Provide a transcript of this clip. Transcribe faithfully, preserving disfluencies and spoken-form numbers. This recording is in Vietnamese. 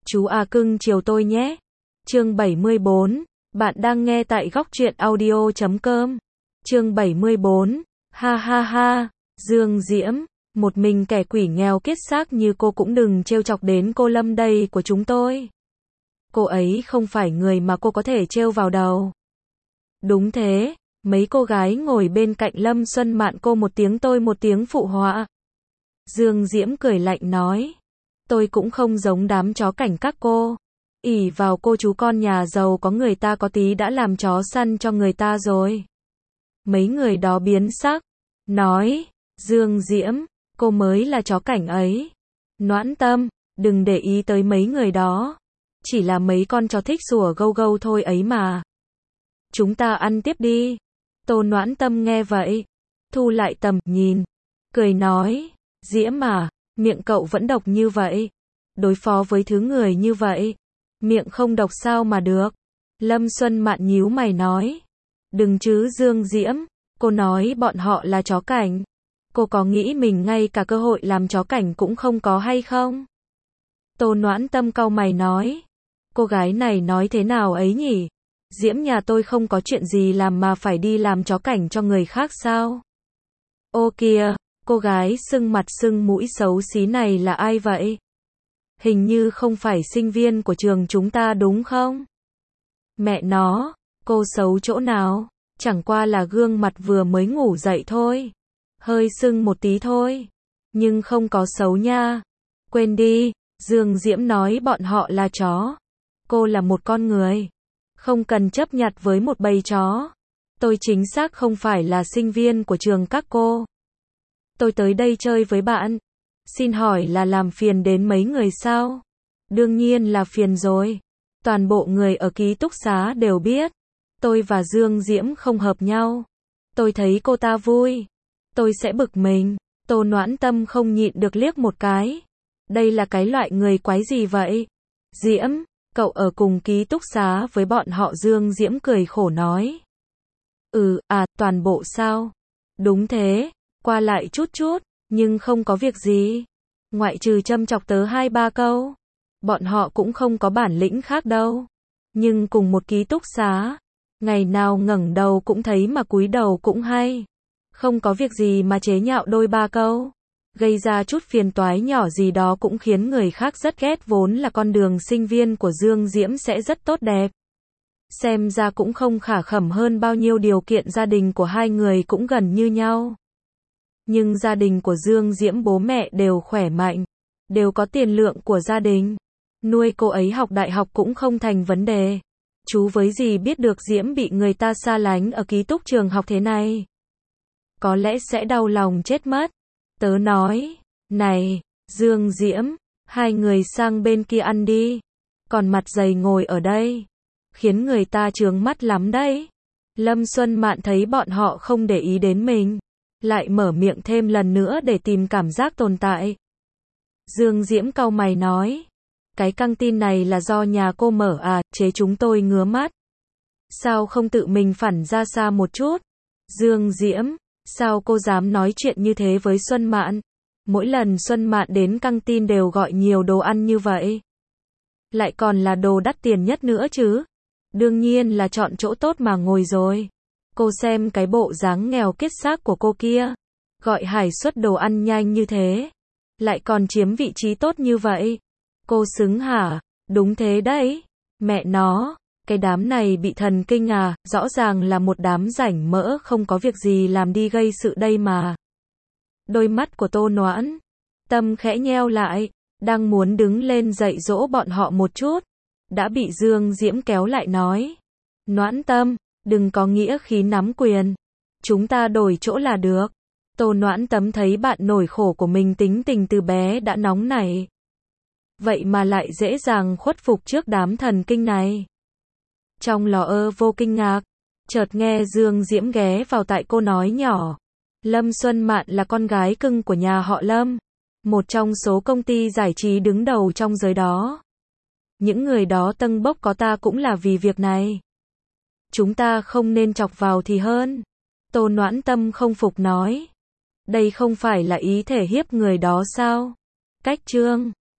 Chú à cưng chiều tôi nhé. Chương bảy mươi bốn, bạn đang nghe tại góc truyện audio chấm com. Chương bảy mươi bốn, ha ha ha, Dương Diễm, một mình kẻ quỷ nghèo kiết xác như cô cũng đừng trêu chọc đến cô Lâm đây của chúng tôi. Cô ấy không phải người mà cô có thể trêu vào đầu. Đúng thế, mấy cô gái ngồi bên cạnh Lâm Xuân Mạn cô một tiếng tôi một tiếng phụ họa. Dương Diễm cười lạnh nói, tôi cũng không giống đám chó cảnh các cô. Ỷ vào cô chú con nhà giàu có người ta có tí đã làm chó săn cho người ta rồi. Mấy người đó biến sắc, nói, Dương Diễm, cô mới là chó cảnh ấy. Noãn Tâm, đừng để ý tới mấy người đó. Chỉ là mấy con chó thích sủa gâu gâu thôi ấy mà. Chúng ta ăn tiếp đi. Tô Noãn Tâm nghe vậy, thu lại tầm nhìn, cười nói, Diễm à, miệng cậu vẫn độc như vậy. Đối phó với thứ người như vậy, miệng không độc sao mà được. Lâm Xuân Mạn nhíu mày nói, đừng chứ Dương Diễm, cô nói bọn họ là chó cảnh. Cô có nghĩ mình ngay cả cơ hội làm chó cảnh cũng không có hay không? Tô Noãn Tâm cau mày nói, cô gái này nói thế nào ấy nhỉ? Diễm nhà tôi không có chuyện gì làm mà phải đi làm chó cảnh cho người khác sao? Ô kìa, cô gái sưng mặt sưng mũi xấu xí này là ai vậy? Hình như không phải sinh viên của trường chúng ta đúng không? Mẹ nó, cô xấu chỗ nào? Chẳng qua là gương mặt vừa mới ngủ dậy thôi. Hơi sưng một tí thôi. Nhưng không có xấu nha. Quên đi, Dương Diễm nói bọn họ là chó. Cô là một con người. Không cần chấp nhặt với một bầy chó. Tôi chính xác không phải là sinh viên của trường các cô. Tôi tới đây chơi với bạn. Xin hỏi là làm phiền đến mấy người sao? Đương nhiên là phiền rồi. Toàn bộ người ở ký túc xá đều biết. Tôi và Dương Diễm không hợp nhau. Tôi thấy cô ta vui. Tôi sẽ bực mình. Tô Noãn Tâm không nhịn được liếc một cái. Đây là cái loại người quái gì vậy? Diễm, cậu ở cùng ký túc xá với bọn họ. Dương Diễm cười khổ nói. Ừ, à, toàn bộ sao? Đúng thế, qua lại chút chút, nhưng không có việc gì. Ngoại trừ châm chọc tớ hai ba câu. Bọn họ cũng không có bản lĩnh khác đâu. Nhưng cùng một ký túc xá, ngày nào ngẩng đầu cũng thấy mà cúi đầu cũng hay. Không có việc gì mà chế nhạo đôi ba câu. Gây ra chút phiền toái nhỏ gì đó cũng khiến người khác rất ghét. Vốn là con đường sinh viên của Dương Diễm sẽ rất tốt đẹp. Xem ra cũng không khả khẩm hơn bao nhiêu. Điều kiện gia đình của hai người cũng gần như nhau. Nhưng gia đình của Dương Diễm bố mẹ đều khỏe mạnh. Đều có tiền lượng của gia đình. Nuôi cô ấy học đại học cũng không thành vấn đề. Chú với gì biết được Diễm bị người ta xa lánh ở ký túc trường học thế này. Có lẽ sẽ đau lòng chết mất. Tớ nói, này, Dương Diễm, hai người sang bên kia ăn đi. Còn mặt dày ngồi ở đây, khiến người ta chướng mắt lắm đấy. Lâm Xuân Mạn thấy bọn họ không để ý đến mình, lại mở miệng thêm lần nữa để tìm cảm giác tồn tại. Dương Diễm cau mày nói, cái căng tin này là do nhà cô mở à, chế chúng tôi ngứa mắt. Sao không tự mình phản ra xa một chút? Dương Diễm, sao cô dám nói chuyện như thế với Xuân Mạn? Mỗi lần Xuân Mạn đến căng tin đều gọi nhiều đồ ăn như vậy. Lại còn là đồ đắt tiền nhất nữa chứ. Đương nhiên là chọn chỗ tốt mà ngồi rồi. Cô xem cái bộ dáng nghèo kiết xác của cô kia. Gọi hải suất đồ ăn nhanh như thế. Lại còn chiếm vị trí tốt như vậy. Cô xứng hả? Đúng thế đấy. Mẹ nó, cái đám này bị thần kinh à, rõ ràng là một đám rảnh mỡ không có việc gì làm đi gây sự đây mà. Đôi mắt của Tô Noãn Tâm khẽ nheo lại, đang muốn đứng lên dạy dỗ bọn họ một chút. Đã bị Dương Diễm kéo lại nói. Noãn Tâm, đừng có nghĩa khí nắm quyền. Chúng ta đổi chỗ là được. Tô Noãn Tâm thấy bạn nổi khổ của mình tính tình từ bé đã nóng nảy. Vậy mà lại dễ dàng khuất phục trước đám thần kinh này. Trong lò ơ vô kinh ngạc, chợt nghe Dương Diễm ghé vào tai cô nói nhỏ. Lâm Xuân Mạn là con gái cưng của nhà họ Lâm. Một trong số công ty giải trí đứng đầu trong giới đó. Những người đó tâng bốc có ta cũng là vì việc này. Chúng ta không nên chọc vào thì hơn. Tô Noãn Tâm không phục nói. Đây không phải là ý thể hiếp người đó sao? Cách chương